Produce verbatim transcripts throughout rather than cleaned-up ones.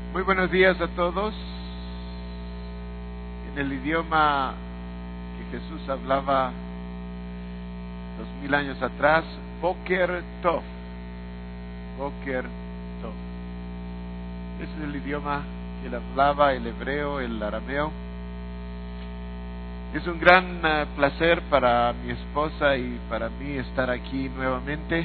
Muy buenos días a todos. En el idioma que Jesús hablaba dos mil años atrás, Boker Tov. Boker Tov. Ese es el idioma que él hablaba, el hebreo, el arameo. Es un gran uh, placer para mi esposa y para mí estar aquí nuevamente.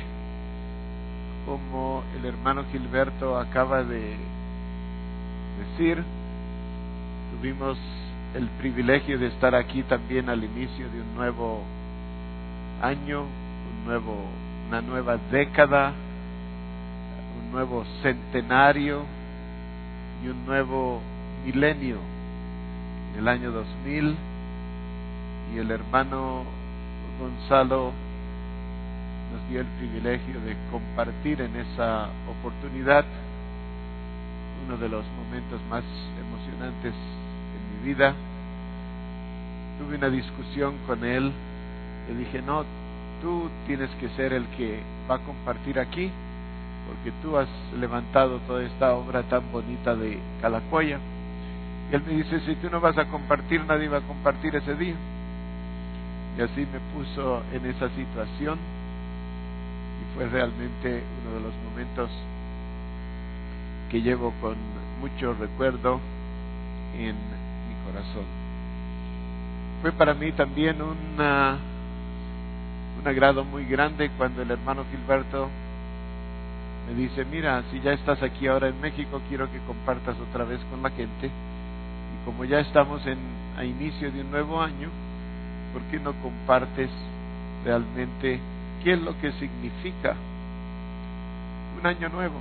Como el hermano Gilberto acaba de decir, tuvimos el privilegio de estar aquí también al inicio de un nuevo año, un nuevo, una nueva década, un nuevo centenario y un nuevo milenio en el año dos mil. Y el hermano Gonzalo nos dio el privilegio de compartir en esa oportunidad uno de los momentos más emocionantes en mi vida. Tuve una discusión con él, le dije, no, tú tienes que ser el que va a compartir aquí, porque tú has levantado toda esta obra tan bonita de Calacoya. Y él me dice, si tú no vas a compartir, nadie va a compartir ese día. Y así me puso en esa situación, y fue realmente uno de los momentos que llevo con mucho recuerdo en mi corazón. Fue para mí también una, un agrado muy grande cuando el hermano Gilberto me dice, mira, si ya estás aquí ahora en México, quiero que compartas otra vez con la gente, y como ya estamos en, a inicio de un nuevo año, ¿por qué no compartes realmente qué es lo que significa un año nuevo?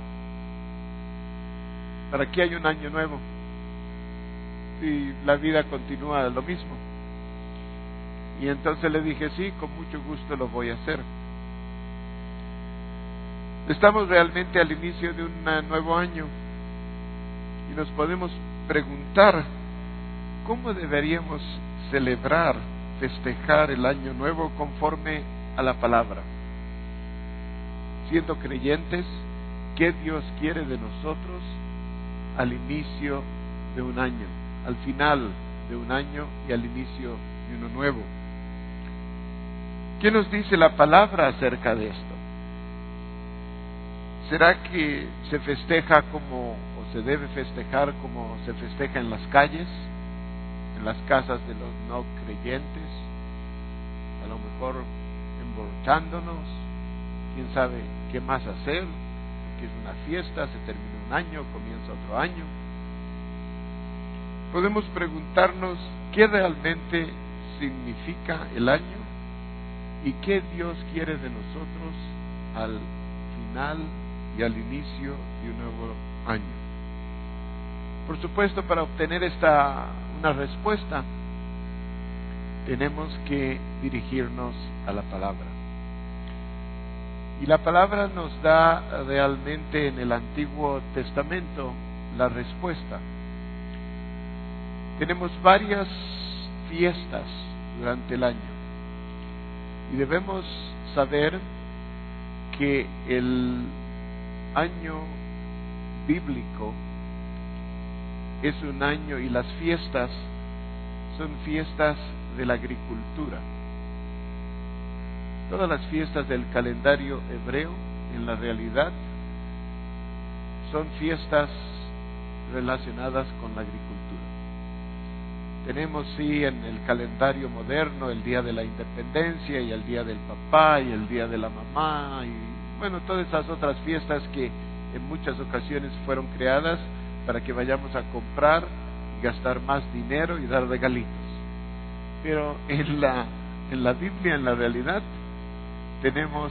¿Para qué hay un año nuevo si la vida continúa lo mismo? Y entonces le dije, sí, con mucho gusto lo voy a hacer. Estamos realmente al inicio de un nuevo año y nos podemos preguntar, ¿cómo deberíamos celebrar, festejar el año nuevo conforme a la palabra? Siendo creyentes, ¿qué Dios quiere de nosotros al inicio de un año, al final de un año y al inicio de uno nuevo? ¿Qué nos dice la palabra acerca de esto? ¿Será que se festeja como, o se debe festejar como se festeja en las calles, en las casas de los no creyentes, a lo mejor emborrachándonos, quién sabe qué más hacer, que es una fiesta, se termina un año, comienza otro año? Podemos preguntarnos qué realmente significa el año y qué Dios quiere de nosotros al final y al inicio de un nuevo año. Por supuesto, para obtener esta una respuesta, tenemos que dirigirnos a la palabra. Y la palabra nos da realmente en el Antiguo Testamento la respuesta. Tenemos varias fiestas durante el año y debemos saber que el año bíblico es un año, y las fiestas son fiestas de la agricultura. Todas las fiestas del calendario hebreo, en la realidad, son fiestas relacionadas con la agricultura. Tenemos, sí, en el calendario moderno el Día de la Independencia y el Día del Papá y el Día de la Mamá y, bueno, todas esas otras fiestas que en muchas ocasiones fueron creadas para que vayamos a comprar y gastar más dinero y dar regalitos. Pero en la, en la Biblia, en la realidad, tenemos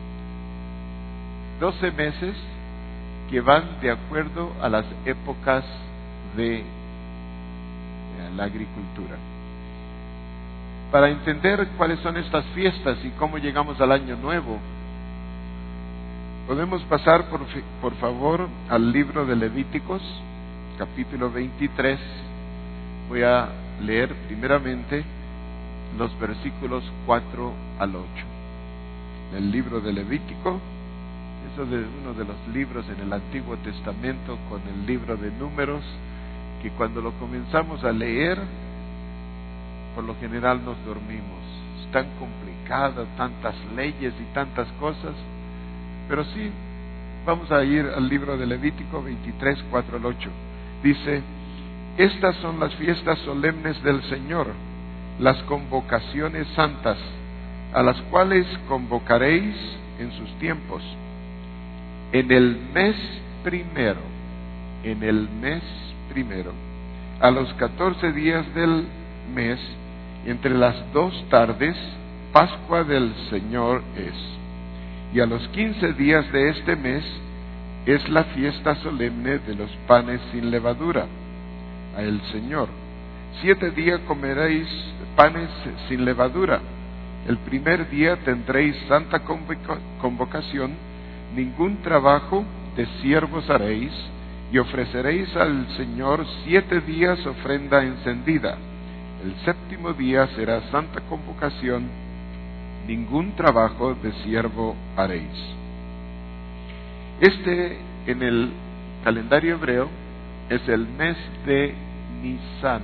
doce meses que van de acuerdo a las épocas de la agricultura. Para entender cuáles son estas fiestas y cómo llegamos al año nuevo, podemos pasar por, por favor al libro de Levíticos, capítulo veintitrés. Voy a leer primeramente los versículos cuatro al ocho. El libro de Levítico, Eso de uno de los libros en el Antiguo Testamento con el libro de Números, que cuando lo comenzamos a leer, por lo general nos dormimos. Es tan complicado, tantas leyes y tantas cosas, pero sí, vamos a ir al libro de Levítico veintitrés, cuatro al ocho. Dice: estas son las fiestas solemnes del Señor, las convocaciones santas, a las cuales convocaréis en sus tiempos. En el mes primero, en el mes primero, a los catorce días del mes, entre las dos tardes, Pascua del Señor es. Y a los quince días de este mes es la fiesta solemne de los panes sin levadura a el Señor. Siete días comeréis panes sin levadura. El primer día tendréis santa convocación, ningún trabajo de siervos haréis, y ofreceréis al Señor siete días ofrenda encendida. El séptimo día será santa convocación, ningún trabajo de siervo haréis. Este, en el calendario hebreo, es el mes de Nisan.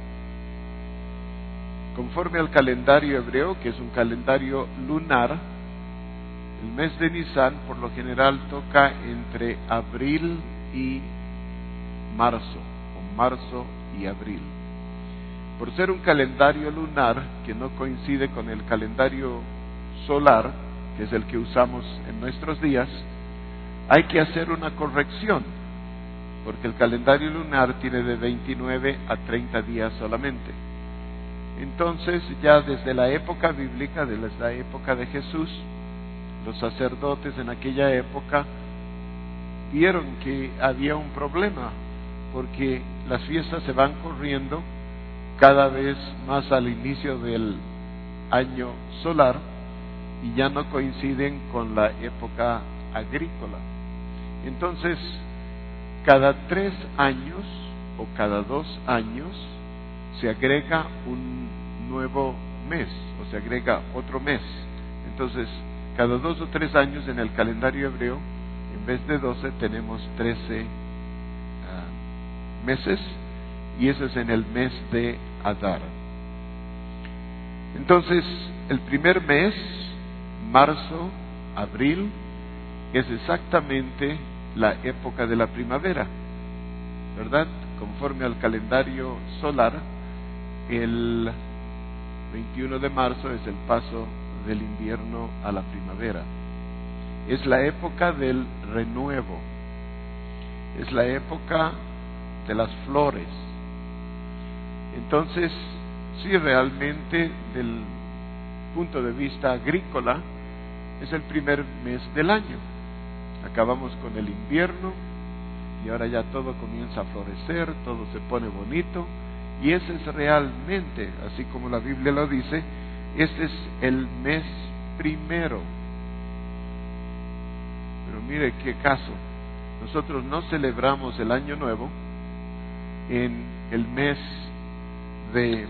Conforme al calendario hebreo, que es un calendario lunar, el mes de Nisan por lo general toca entre abril y marzo, o marzo y abril. Por ser un calendario lunar que no coincide con el calendario solar, que es el que usamos en nuestros días, hay que hacer una corrección, porque el calendario lunar tiene de veintinueve a treinta días solamente. Entonces, ya desde la época bíblica, desde la época de Jesús, los sacerdotes en aquella época vieron que había un problema, porque las fiestas se van corriendo cada vez más al inicio del año solar y ya no coinciden con la época agrícola. Entonces, cada tres años o cada dos años se agrega un nuevo mes, o se agrega otro mes. Entonces, cada dos o tres años en el calendario hebreo, en vez de doce, tenemos trece uh, meses, y eso es en el mes de Adar. Entonces, el primer mes, marzo, abril, es exactamente la época de la primavera, ¿verdad? Conforme al calendario solar, el veintiuno de marzo es el paso del invierno a la primavera. Es la época del renuevo, es la época de las flores. Entonces, sí, realmente, del punto de vista agrícola, es el primer mes del año. Acabamos con el invierno y ahora ya todo comienza a florecer, todo se pone bonito, y ese es realmente, así como la Biblia lo dice, este es el mes primero. Pero mire qué caso, nosotros no celebramos el Año Nuevo en el mes de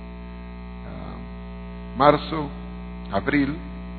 uh, marzo, abril,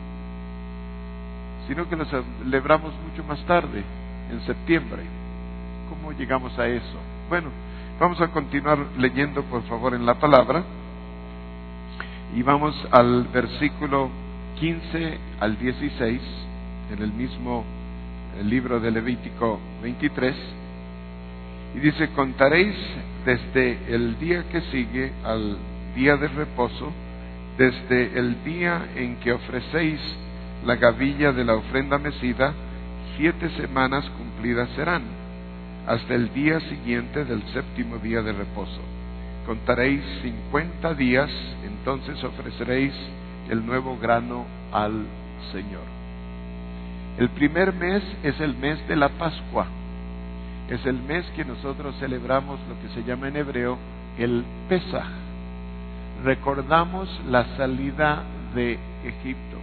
sino que lo celebramos mucho más tarde, en septiembre. ¿Cómo llegamos a eso? Bueno, vamos a continuar leyendo, por favor, en la palabra, y vamos al versículo quince al dieciséis, en el mismo el libro de Levítico veintitrés, y dice: contaréis desde el día que sigue al día de reposo, desde el día en que ofrecéis la gavilla de la ofrenda mecida, siete semanas cumplidas serán, hasta el día siguiente del séptimo día de reposo. Contaréis cincuenta días, entonces ofreceréis el nuevo grano al Señor. El primer mes es el mes de la Pascua. Es el mes que nosotros celebramos lo que se llama en hebreo el Pesaj. Recordamos la salida de Egipto.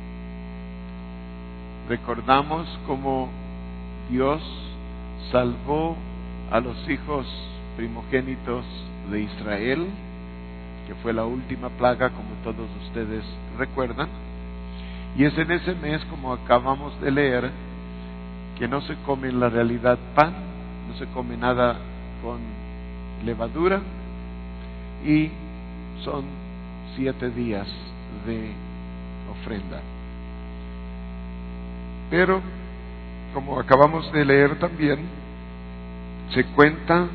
Recordamos cómo Dios salvó a los hijos primogénitos de Israel, que fue la última plaga, como todos ustedes recuerdan. Y es en ese mes, como acabamos de leer, que no se come en la realidad pan, no se come nada con levadura, y son siete días de ofrenda. Pero, como acabamos de leer también, se cuenta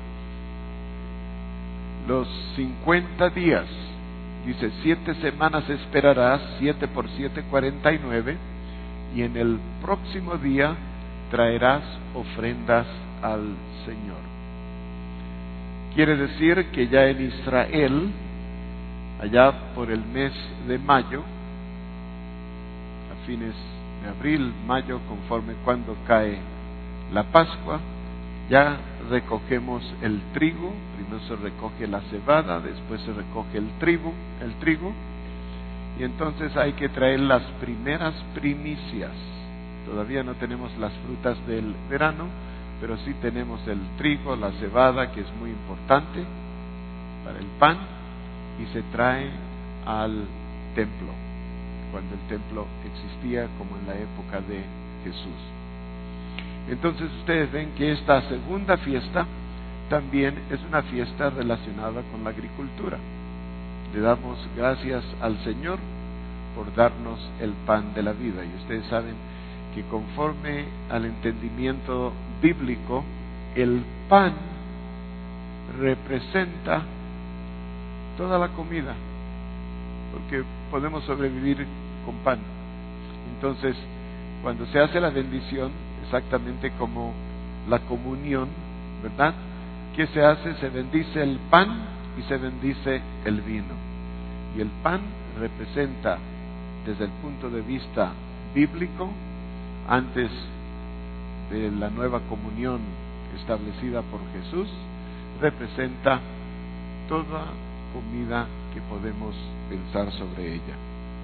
los cincuenta días. Dice, siete semanas esperarás, siete por siete, cuarenta y nueve, y en el próximo día traerás ofrendas al Señor. Quiere decir que ya en Israel, allá por el mes de mayo, a fines de abril, mayo, conforme cuando cae la Pascua, ya recogemos el trigo. Primero se recoge la cebada, después se recoge el trigo, el trigo, y entonces hay que traer las primeras primicias. Todavía no tenemos las frutas del verano, pero sí tenemos el trigo, la cebada, que es muy importante para el pan, y se trae al templo, cuando el templo existía como en la época de Jesús. Entonces ustedes ven que esta segunda fiesta también es una fiesta relacionada con la agricultura. Le damos gracias al Señor por darnos el pan de la vida. Y ustedes saben que conforme al entendimiento bíblico, el pan representa toda la comida, porque podemos sobrevivir con pan. Entonces, cuando se hace la bendición, exactamente como la comunión, ¿verdad? ¿Qué se hace? Se bendice el pan y se bendice el vino. Y el pan representa, desde el punto de vista bíblico, antes de la nueva comunión establecida por Jesús, representa toda comida que podemos pensar sobre ella.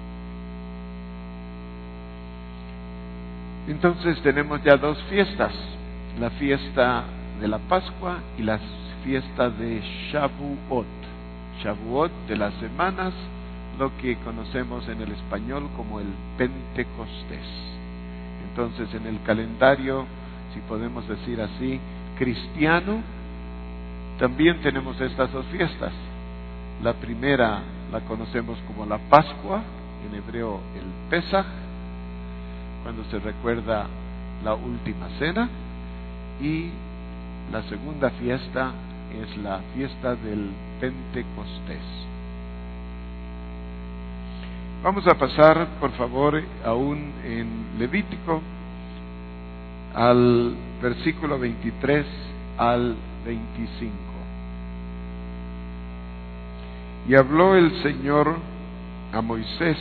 Entonces tenemos ya dos fiestas, la fiesta de la Pascua y la fiesta de Shavuot. Shavuot, de las semanas, lo que conocemos en el español como el Pentecostés. Entonces, en el calendario, si podemos decir así, cristiano, también tenemos estas dos fiestas. La primera la conocemos como la Pascua, en hebreo el Pesaj, cuando se recuerda la última cena, y la segunda fiesta es la fiesta del Pentecostés. Vamos a pasar, por favor, aún en Levítico, al versículo veintitrés al veinticinco. Y habló el Señor a Moisés,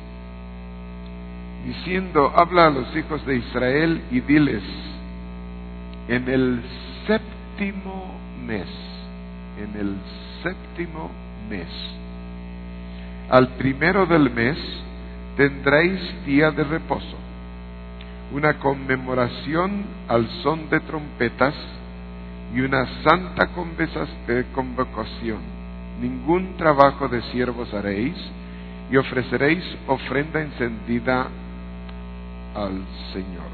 diciendo, habla a los hijos de Israel y diles, en el séptimo mes, en el séptimo mes, al primero del mes, tendréis día de reposo, una conmemoración al son de trompetas y una santa convocación. Ningún trabajo de siervos haréis, y ofreceréis ofrenda encendida al Señor.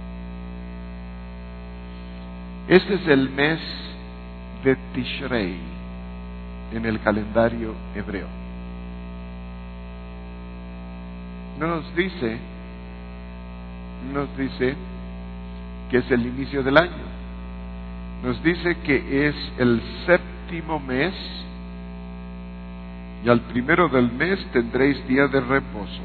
Este es el mes de Tishrei en el calendario hebreo. No nos dice, nos dice que es el inicio del año. Nos dice que es el séptimo mes, y al primero del mes tendréis día de reposo.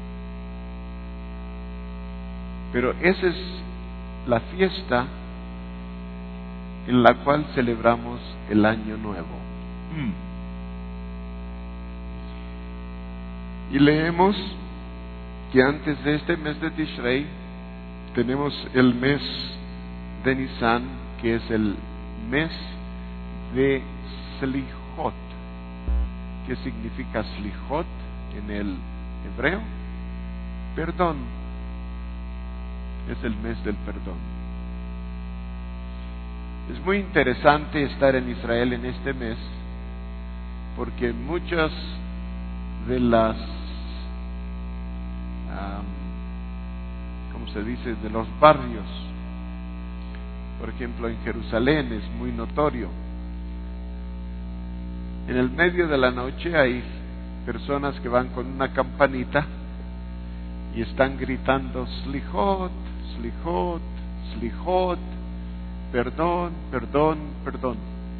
Pero esa es la fiesta en la cual celebramos el año nuevo. Y leemos que antes de este mes de Tishrei tenemos el mes de Nisan, que es el mes de Slichot. ¿Qué significa Slichot en el hebreo? Perdón. Es el mes del perdón. Es muy interesante estar en Israel en este mes, porque muchas de las, um, ¿cómo se dice?, de los barrios por ejemplo, en Jerusalén es muy notorio. En el medio de la noche hay personas que van con una campanita y están gritando Slichot, Slichot, Slichot, perdón, perdón, perdón.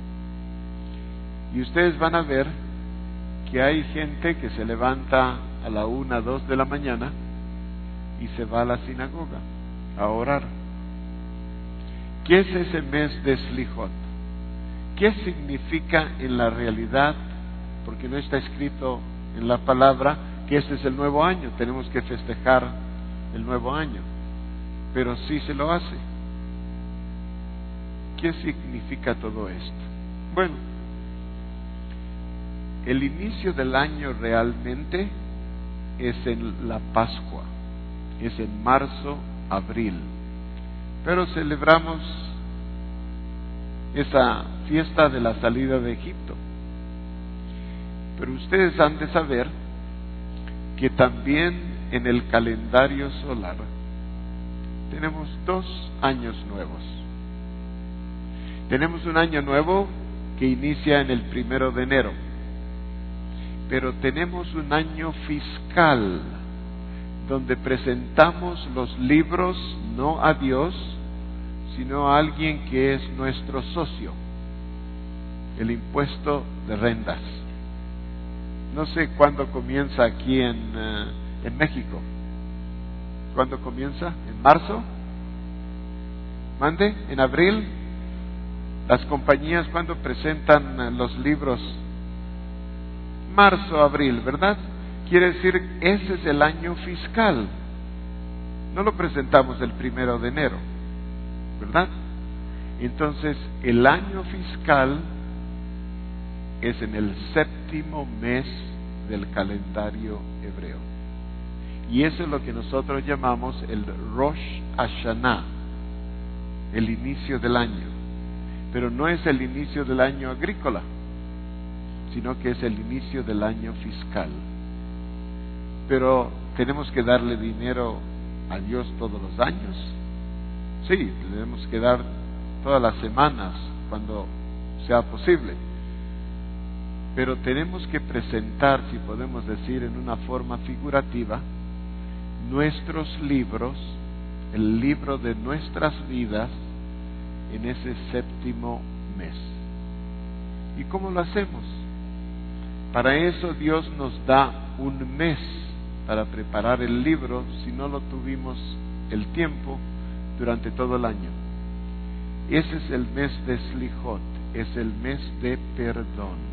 Y ustedes van a ver que hay gente que se levanta a la una, dos de la mañana y se va a la sinagoga a orar. ¿Qué es ese mes de Slichot? ¿Qué significa en la realidad? Porque no está escrito en la palabra que este es el nuevo año, tenemos que festejar el nuevo año, pero sí se lo hace. ¿Qué significa todo esto? Bueno, el inicio del año realmente es en la Pascua, es en marzo, abril, pero celebramos esa fiesta de la salida de Egipto. Pero ustedes han de saber que también en el calendario solar tenemos dos años nuevos. Tenemos un año nuevo que inicia en el primero de enero, pero tenemos un año fiscal donde presentamos los libros no a Dios, sino a alguien que es nuestro socio, el impuesto de rentas. No sé cuándo comienza aquí en, uh, en México. ¿Cuándo comienza? ¿En marzo? ¿Mande? ¿En abril? Las compañías, ¿cuándo presentan uh, los libros? Marzo, abril, ¿verdad? Quiere decir, ese es el año fiscal. No lo presentamos el primero de enero, ¿verdad? Entonces, el año fiscal es en el séptimo mes del calendario hebreo. Y eso es lo que nosotros llamamos el Rosh Hashanah, el inicio del año. Pero no es el inicio del año agrícola, sino que es el inicio del año fiscal. Pero tenemos que darle dinero a Dios todos los años. Sí, tenemos que dar todas las semanas cuando sea posible. Pero tenemos que presentar, si podemos decir en una forma figurativa, nuestros libros, el libro de nuestras vidas, en ese séptimo mes. ¿Y cómo lo hacemos? Para eso Dios nos da un mes para preparar el libro, si no lo tuvimos el tiempo durante todo el año. Ese es el mes de Slichot, es el mes de perdón.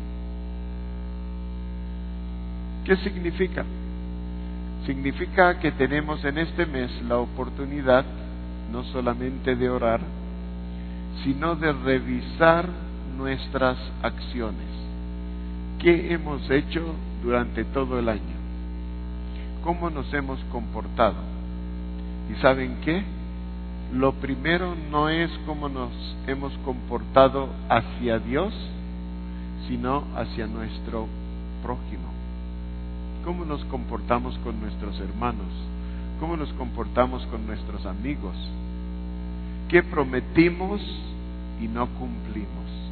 ¿Qué significa? Significa que tenemos en este mes la oportunidad no solamente de orar, sino de revisar nuestras acciones. ¿Qué hemos hecho durante todo el año? ¿Cómo nos hemos comportado? ¿Y saben qué? Lo primero no es cómo nos hemos comportado hacia Dios, sino hacia nuestro prójimo. ¿Cómo nos comportamos con nuestros hermanos? ¿Cómo nos comportamos con nuestros amigos? ¿Qué prometimos y no cumplimos?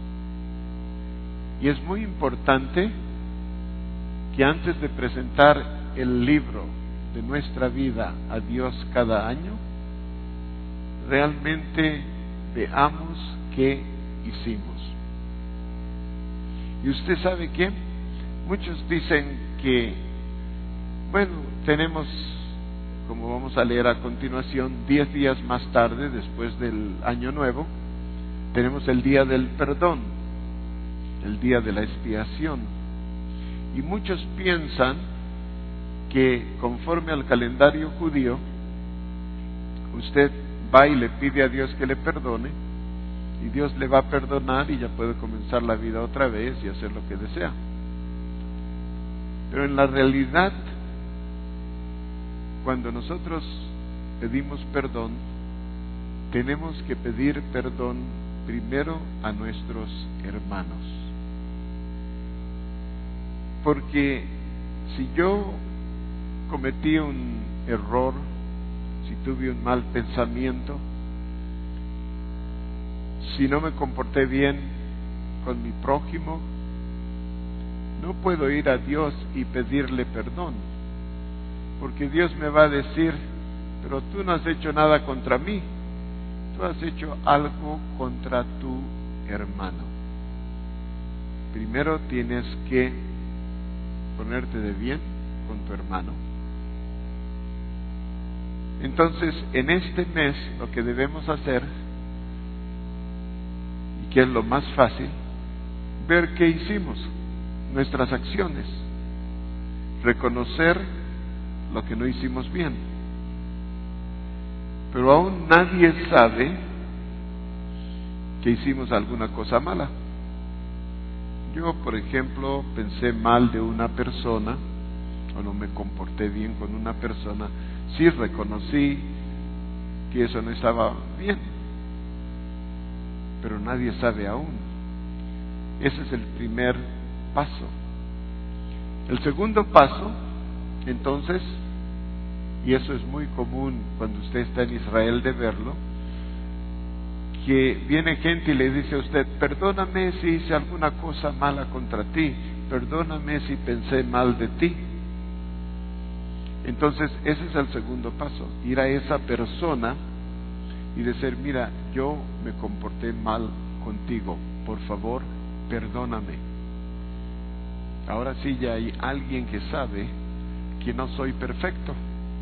Y es muy importante que antes de presentar el libro de nuestra vida a Dios cada año, realmente veamos qué hicimos. ¿Y usted sabe qué? Muchos dicen que, bueno, tenemos, como vamos a leer a continuación, diez días más tarde, después del Año Nuevo, tenemos el día del perdón, el día de la expiación. Y muchos piensan que conforme al calendario judío, usted va y le pide a Dios que le perdone, y Dios le va a perdonar y ya puede comenzar la vida otra vez y hacer lo que desea. Pero en la realidad, cuando nosotros pedimos perdón, tenemos que pedir perdón primero a nuestros hermanos. Porque si yo cometí un error, si tuve un mal pensamiento, si no me comporté bien con mi prójimo, no puedo ir a Dios y pedirle perdón, porque Dios me va a decir, pero tú no has hecho nada contra mí, tú has hecho algo contra tu hermano. Primero tienes que ponerte de bien con tu hermano. Entonces, en este mes lo que debemos hacer, y que es lo más fácil, ver qué hicimos, nuestras acciones, reconocer lo que no hicimos bien. Pero aún nadie sabe que hicimos alguna cosa mala. Yo, por ejemplo, pensé mal de una persona, o no me comporté bien con una persona, sí reconocí que eso no estaba bien, pero nadie sabe aún. Ese es el primer paso. El segundo paso, entonces, y eso es muy común cuando usted está en Israel de verlo, que viene gente y le dice a usted, perdóname si hice alguna cosa mala contra ti, perdóname si pensé mal de ti. Entonces ese es el segundo paso, ir a esa persona y decir, mira, yo me comporté mal contigo, por favor, perdóname. Ahora sí ya hay alguien que sabe que no soy perfecto,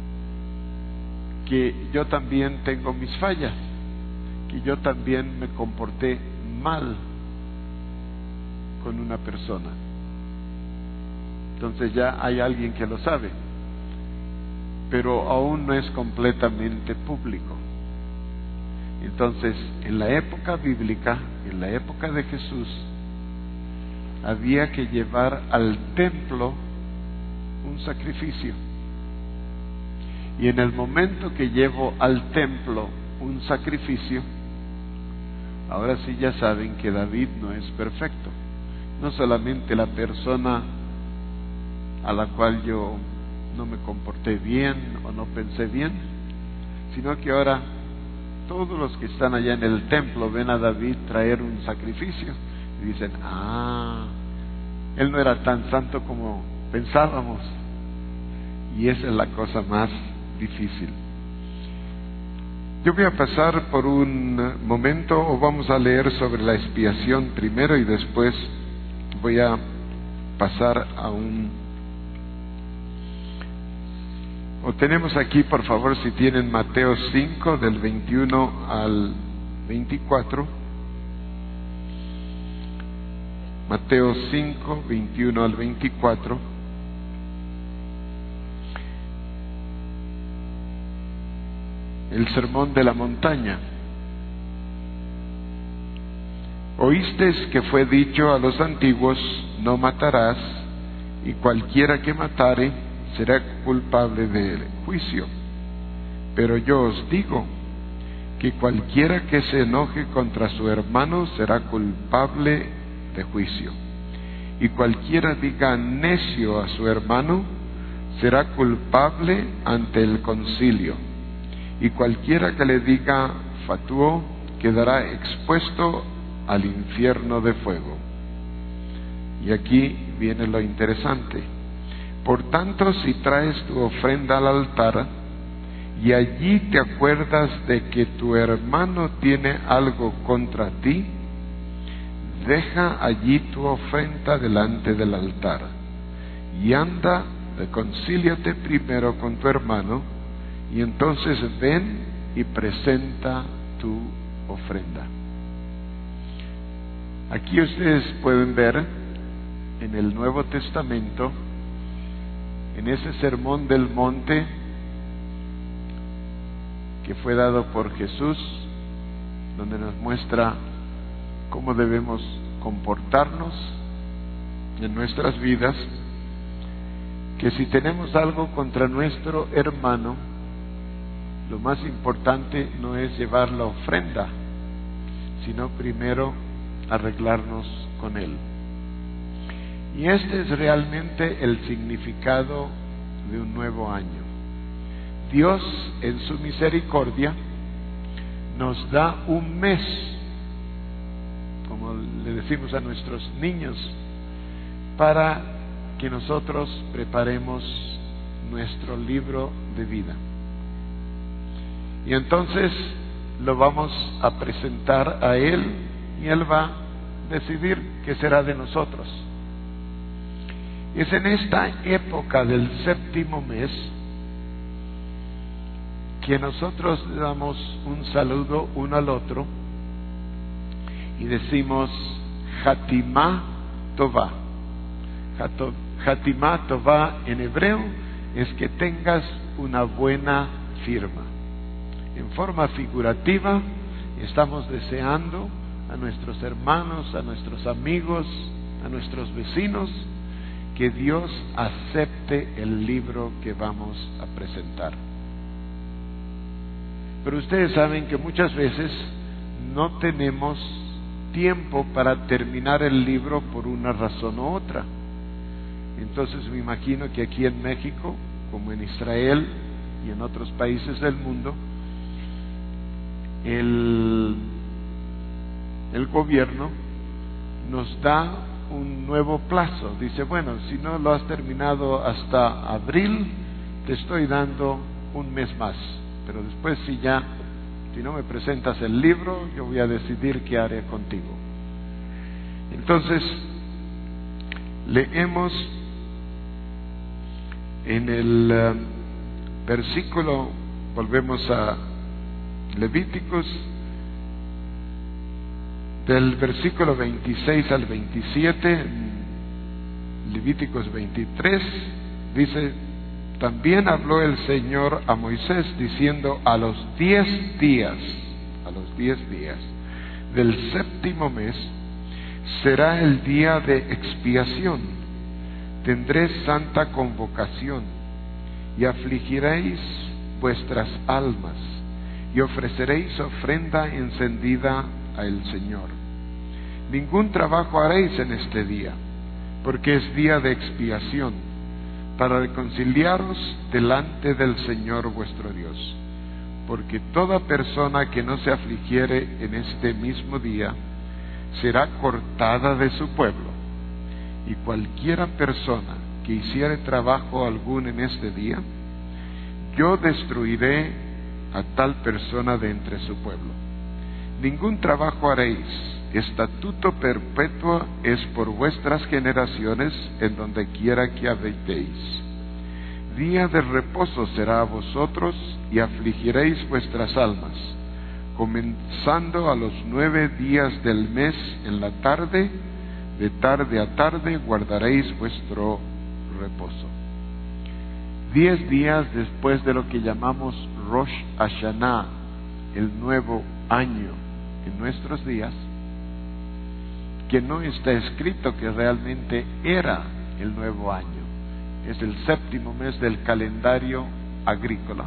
que yo también tengo mis fallas, que yo también me comporté mal con una persona. Entonces ya hay alguien que lo sabe, pero aún no es completamente público. Entonces, en la época bíblica, en la época de Jesús, había que llevar al templo un sacrificio. Y en el momento que llevo al templo un sacrificio, ahora sí ya saben que David no es perfecto. No solamente la persona a la cual yo no me comporté bien o no pensé bien, sino que ahora todos los que están allá en el templo ven a David traer un sacrificio y dicen, ah, él no era tan santo como pensábamos. Y esa es la cosa más difícil. Yo voy a pasar por un momento, o vamos a leer sobre la expiación primero y después voy a pasar a un... O tenemos aquí, por favor, si tienen Mateo cinco, del veintiuno al veinticuatro. Mateo cinco, veintiuno al veinticuatro. El sermón de la montaña. Oísteis que fue dicho a los antiguos, no matarás, y cualquiera que matare será culpable del juicio. Pero yo os digo que cualquiera que se enoje contra su hermano será culpable de juicio. Y cualquiera diga necio a su hermano será culpable ante el concilio. Y cualquiera que le diga fatuo quedará expuesto al infierno de fuego. Y aquí viene lo interesante. Por tanto, si traes tu ofrenda al altar y allí te acuerdas de que tu hermano tiene algo contra ti, deja allí tu ofrenda delante del altar y anda, reconcíliate primero con tu hermano, y entonces ven y presenta tu ofrenda. Aquí ustedes pueden ver en el Nuevo Testamento, en ese sermón del monte que fue dado por Jesús, donde nos muestra cómo debemos comportarnos en nuestras vidas, que si tenemos algo contra nuestro hermano, lo más importante no es llevar la ofrenda, sino primero arreglarnos con él. Y este es realmente el significado de un nuevo año. Dios, en su misericordia, nos da un mes le decimos a nuestros niños, para que nosotros preparemos nuestro libro de vida. Y entonces lo vamos a presentar a Él y Él va a decidir qué será de nosotros. Es en esta época del séptimo mes que nosotros le damos un saludo uno al otro y decimos Hatimá Tová. Hatimá Tová en hebreo es que tengas una buena firma. En forma figurativa, estamos deseando a nuestros hermanos, a nuestros amigos, a nuestros vecinos, que Dios acepte el libro que vamos a presentar. Pero ustedes saben que muchas veces no tenemos tiempo para terminar el libro por una razón u otra. Entonces me imagino que aquí en México, como en Israel y en otros países del mundo, el, el gobierno nos da un nuevo plazo. Dice, bueno, si no lo has terminado hasta abril, te estoy dando un mes más. Pero después si ya, si no me presentas el libro, yo voy a decidir qué haré contigo. Entonces, leemos en el uh, versículo, volvemos a Levíticos, del versículo veintiséis al veintisiete, Levíticos veintitrés, dice: también habló el Señor a Moisés diciendo, a los diez días, a los diez días del séptimo mes, será el día de expiación. Tendré santa convocación y afligiréis vuestras almas y ofreceréis ofrenda encendida al Señor. Ningún trabajo haréis en este día, porque es día de expiación, para reconciliaros delante del Señor vuestro Dios. Porque toda persona que no se afligiere en este mismo día será cortada de su pueblo, y cualquiera persona que hiciere trabajo alguno en este día, yo destruiré a tal persona de entre su pueblo. Ningún trabajo haréis, estatuto perpetuo es por vuestras generaciones en donde quiera que habitéis. Día de reposo será a vosotros y afligiréis vuestras almas, comenzando a los nueve días del mes en la tarde, de tarde a tarde guardaréis vuestro reposo. Diez días después de lo que llamamos Rosh Hashanah, el nuevo año en nuestros días, que no está escrito que realmente era el nuevo año. Es el séptimo mes del calendario agrícola.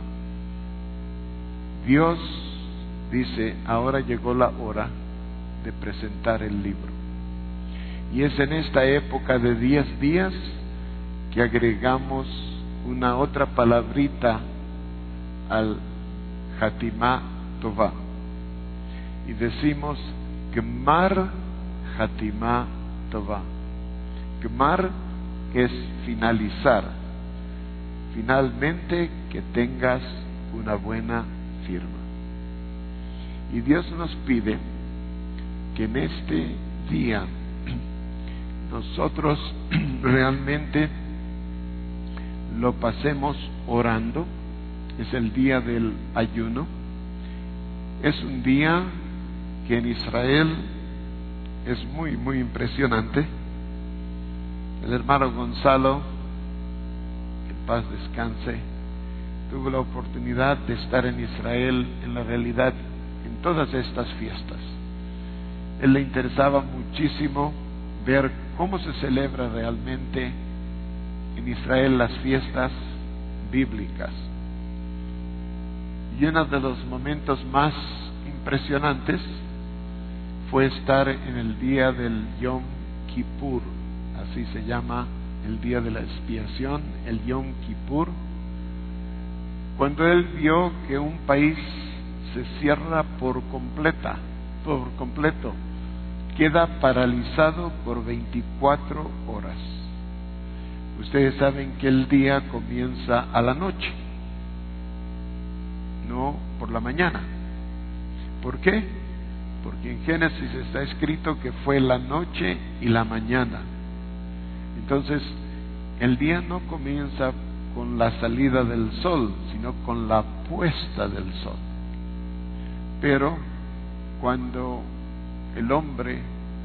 Dios dice, ahora llegó la hora de presentar el libro. Y es en esta época de diez días que agregamos una otra palabrita al Hatimá Tová. Y decimos, Gemar Hatimá Tová. Gemar es finalizar. Finalmente que tengas una buena firma. Y Dios nos pide que en este día nosotros realmente lo pasemos orando. Es el día del ayuno. Es un día que en Israel es muy, muy impresionante. El hermano Gonzalo, en paz descanse, tuvo la oportunidad de estar en Israel, en la realidad, en todas estas fiestas. Él le interesaba muchísimo ver cómo se celebra realmente en Israel las fiestas bíblicas. Y uno de los momentos más impresionantes fue estar en el día del Yom Kippur, así se llama el día de la expiación, el Yom Kippur, cuando él vio que un país se cierra por completa, por completo, queda paralizado por veinticuatro horas. Ustedes saben que el día comienza a la noche, no por la mañana. ¿Por qué? Porque en Génesis está escrito que fue la noche y la mañana. Entonces, el día no comienza con la salida del sol, sino con la puesta del sol. Pero cuando el hombre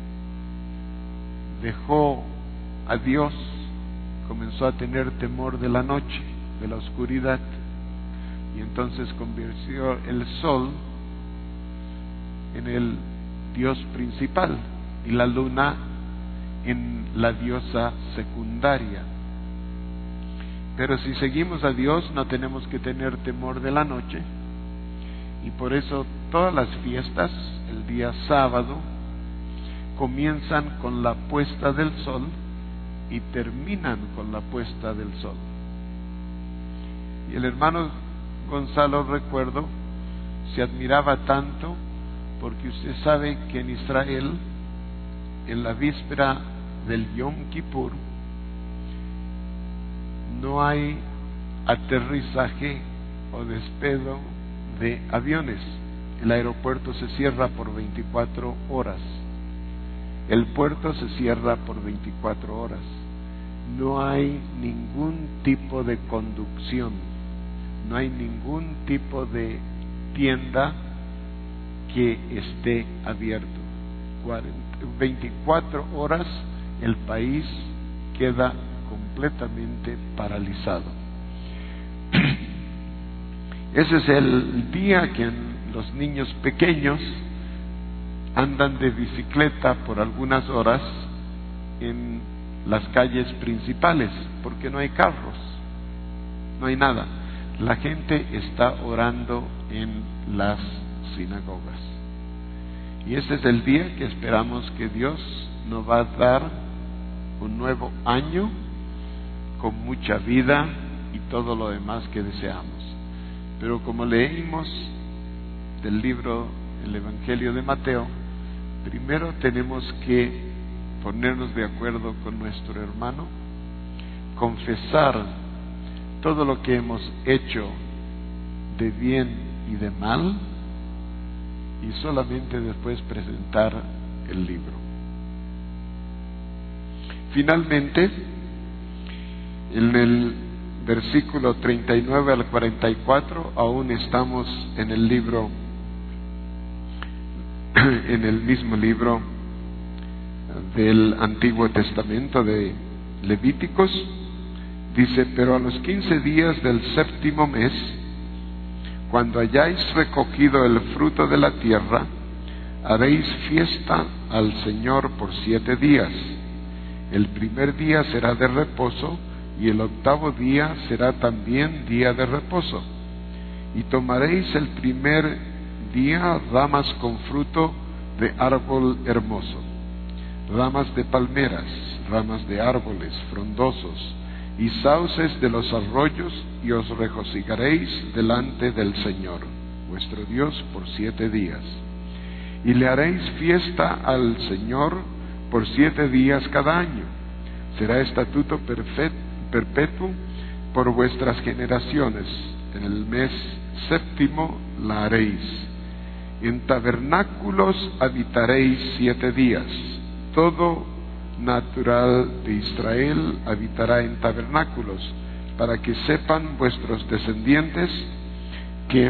dejó a Dios, comenzó a tener temor de la noche, de la oscuridad, y entonces convirtió el sol en el dios principal y la luna en la diosa secundaria. Pero si seguimos a Dios no tenemos que tener temor de la noche, y por eso todas las fiestas el día sábado comienzan con la puesta del sol y terminan con la puesta del sol. Y el hermano Gonzalo, recuerdo, se admiraba tanto porque usted sabe que en Israel, en la víspera del Yom Kippur, no hay aterrizaje o despegue de aviones. El aeropuerto se cierra por veinticuatro horas. El puerto se cierra por veinticuatro horas. No hay ningún tipo de conducción, no hay ningún tipo de tienda que esté abierto. veinticuatro horas el país queda completamente paralizado. Ese es el día que los niños pequeños andan de bicicleta por algunas horas en las calles principales, porque no hay carros, no hay nada. La gente está orando en las sinagogas. Y ese es el día que esperamos que Dios nos va a dar un nuevo año con mucha vida y todo lo demás que deseamos. Pero como leímos del libro, el Evangelio de Mateo, primero tenemos que ponernos de acuerdo con nuestro hermano, confesar todo lo que hemos hecho de bien y de mal, y solamente después presentar el libro. Finalmente, en el versículo treinta y nueve al cuarenta y cuatro, aún estamos en el libro, en el mismo libro del Antiguo Testamento de Levíticos. Dice: pero a los quince días del séptimo mes, cuando hayáis recogido el fruto de la tierra, haréis fiesta al Señor por siete días. El primer día será de reposo, y el octavo día será también día de reposo. Y tomaréis el primer día ramas con fruto de árbol hermoso, ramas de palmeras, ramas de árboles frondosos, y sauces de los arroyos, y os regocijaréis delante del Señor vuestro Dios por siete días. Y le haréis fiesta al Señor por siete días cada año. Será estatuto perpetuo por vuestras generaciones. En el mes séptimo la haréis. En tabernáculos habitaréis siete días. Todo natural de Israel habitará en tabernáculos, para que sepan vuestros descendientes que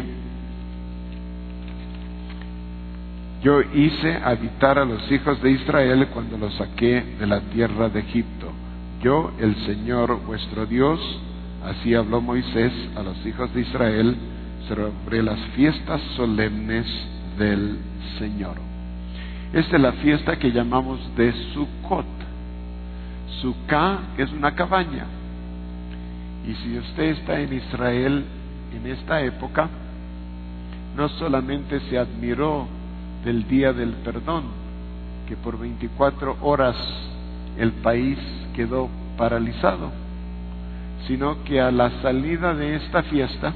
yo hice habitar a los hijos de Israel cuando los saqué de la tierra de Egipto. Yo, el Señor vuestro Dios. Así habló Moisés a los hijos de Israel sobre las fiestas solemnes del Señor. Esta es la fiesta que llamamos de Sukkot. Sukkah es una cabaña. Y si usted está en Israel en esta época, no solamente se admiró del día del perdón, que por veinticuatro horas el país quedó paralizado, sino que a la salida de esta fiesta,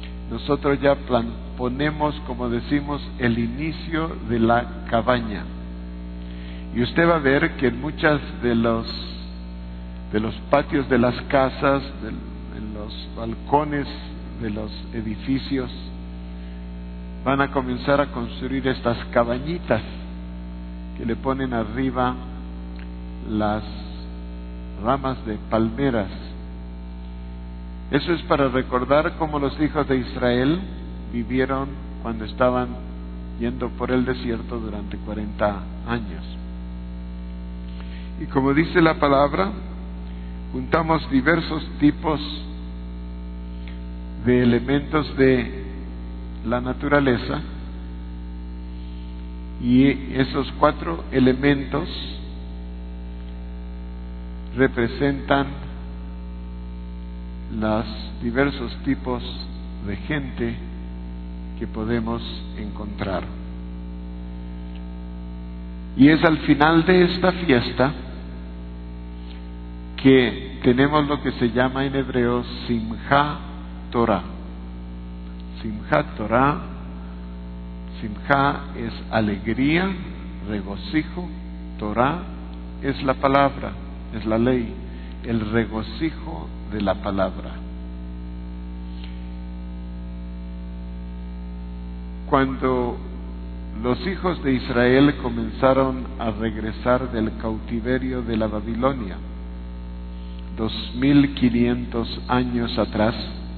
nosotros ya plan, ponemos, como decimos, el inicio de la cabaña. Y usted va a ver que en muchas de los de los patios de las casas, de, en los balcones de los edificios, van a comenzar a construir estas cabañitas que le ponen arriba las ramas de palmeras. Eso es para recordar cómo los hijos de Israel vivieron cuando estaban yendo por el desierto durante cuarenta años. Y como dice la palabra, juntamos diversos tipos de elementos de la naturaleza, y esos cuatro elementos representan los diversos tipos de gente que podemos encontrar. Y es al final de esta fiesta que tenemos lo que se llama en hebreo Simchat Torah. Simchat Torah, Simchat es alegría, regocijo, Torah es la palabra, es la ley, el regocijo de la palabra. Cuando los hijos de Israel comenzaron a regresar del cautiverio de la Babilonia, dos mil quinientos años atrás,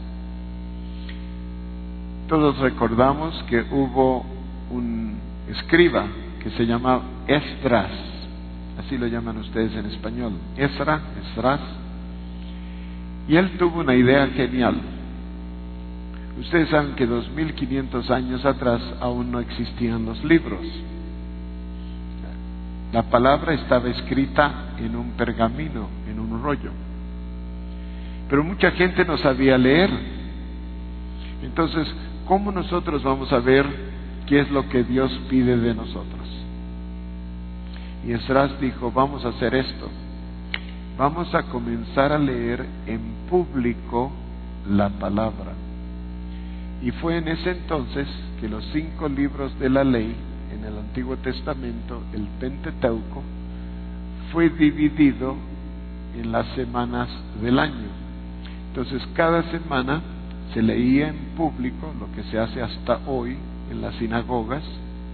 todos recordamos que hubo un escriba que se llama Esdras, así lo llaman ustedes en español, Esra, Esdras, y él tuvo una idea genial. Ustedes saben que dos mil quinientos años atrás aún no existían los libros. La palabra estaba escrita en un pergamino, en un rollo. Pero mucha gente no sabía leer. Entonces, ¿cómo nosotros vamos a ver qué es lo que Dios pide de nosotros? Y Esdras dijo, vamos a hacer esto. Vamos a comenzar a leer en público la palabra. Y fue en ese entonces que los cinco libros de la ley en el Antiguo Testamento, el Pentateuco, fue dividido en las semanas del año. Entonces cada semana se leía en público, lo que se hace hasta hoy en las sinagogas,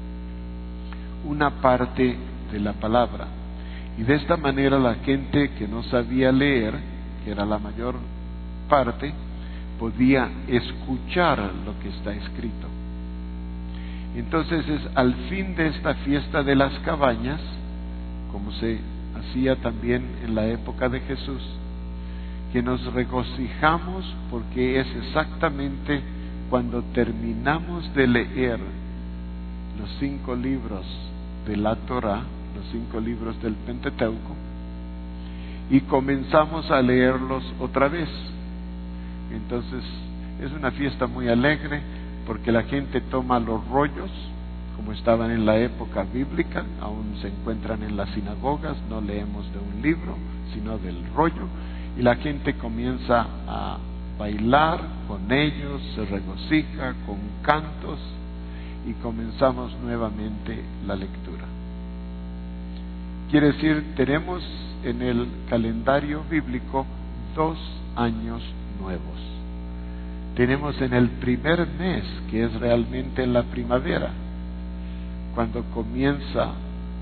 una parte de la palabra. Y de esta manera la gente que no sabía leer, que era la mayor parte, podía escuchar lo que está escrito. Entonces es al fin de esta fiesta de las cabañas, como se hacía también en la época de Jesús, que nos regocijamos porque es exactamente cuando terminamos de leer los cinco libros de la Torah, los cinco libros del Pentateuco, y comenzamos a leerlos otra vez. Entonces es una fiesta muy alegre porque la gente toma los rollos, como estaban en la época bíblica, aún se encuentran en las sinagogas, no leemos de un libro, sino del rollo, y la gente comienza a bailar con ellos, se regocija con cantos, y comenzamos nuevamente la lectura. Quiere decir, tenemos en el calendario bíblico dos años nuevos. Tenemos en el primer mes, que es realmente en la primavera, cuando comienza,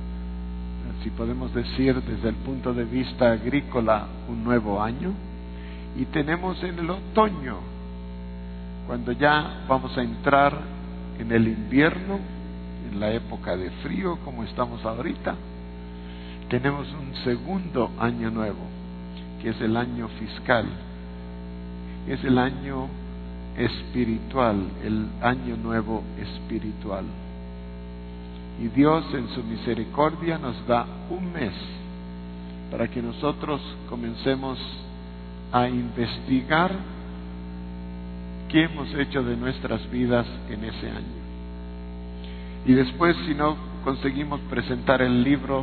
si podemos decir desde el punto de vista agrícola, un nuevo año, y tenemos en el otoño, cuando ya vamos a entrar en el invierno, en la época de frío como estamos ahorita, tenemos un segundo año nuevo, que es el año fiscal, es el año espiritual, el año nuevo espiritual. Y Dios en su misericordia nos da un mes para que nosotros comencemos a investigar qué hemos hecho de nuestras vidas en ese año. Y después, si no conseguimos presentar el libro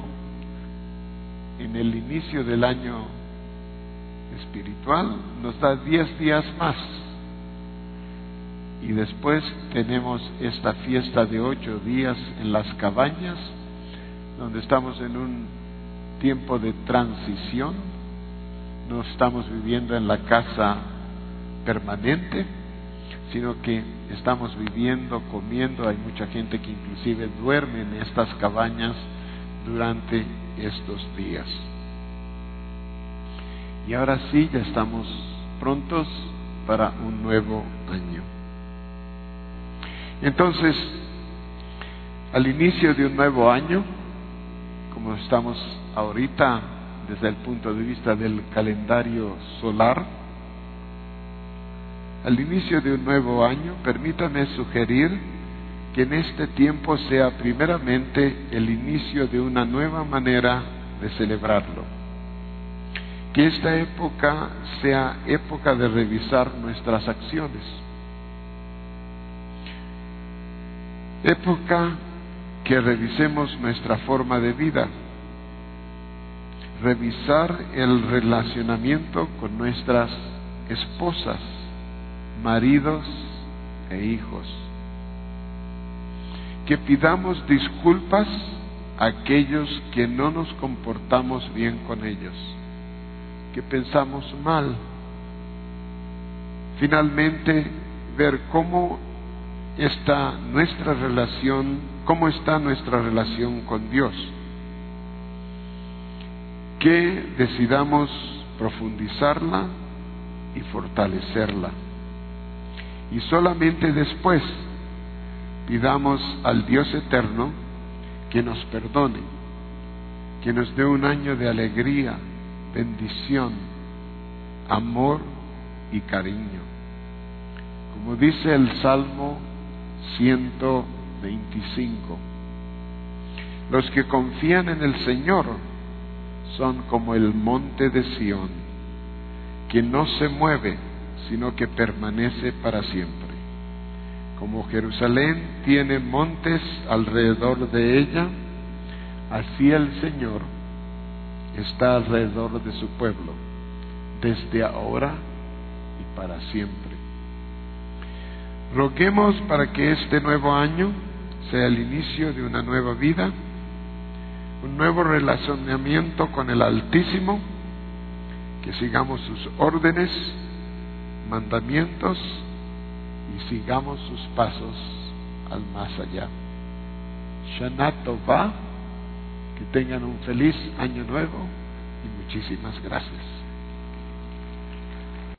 en el inicio del año espiritual, nos da diez días más. Y después tenemos esta fiesta de ocho días en las cabañas, donde estamos en un tiempo de transición. No estamos viviendo en la casa permanente, sino que estamos viviendo, comiendo. Hay mucha gente que inclusive duerme en estas cabañas durante estos días. Y ahora sí, ya estamos prontos para un nuevo año. Entonces, al inicio de un nuevo año, como estamos ahorita desde el punto de vista del calendario solar, al inicio de un nuevo año, permítame sugerir que en este tiempo sea primeramente el inicio de una nueva manera de celebrarlo. Que esta época sea época de revisar nuestras acciones. Época que revisemos nuestra forma de vida. Revisar el relacionamiento con nuestras esposas, maridos e hijos. Que pidamos disculpas a aquellos que no nos comportamos bien con ellos, que pensamos mal. Finalmente, ver cómo está nuestra relación, cómo está nuestra relación con Dios. Que decidamos profundizarla y fortalecerla. Y solamente después pidamos al Dios eterno que nos perdone, que nos dé un año de alegría, bendición, amor y cariño. Como dice el Salmo ciento veinticinco, los que confían en el Señor son como el monte de Sión, que no se mueve, sino que permanece para siempre. Como Jerusalén tiene montes alrededor de ella, así el Señor está alrededor de su pueblo, desde ahora y para siempre. Roguemos para que este nuevo año sea el inicio de una nueva vida, un nuevo relacionamiento con el Altísimo, que sigamos sus órdenes, mandamientos y sigamos sus pasos al más allá. Shana Tová, que tengan un feliz año nuevo y muchísimas gracias.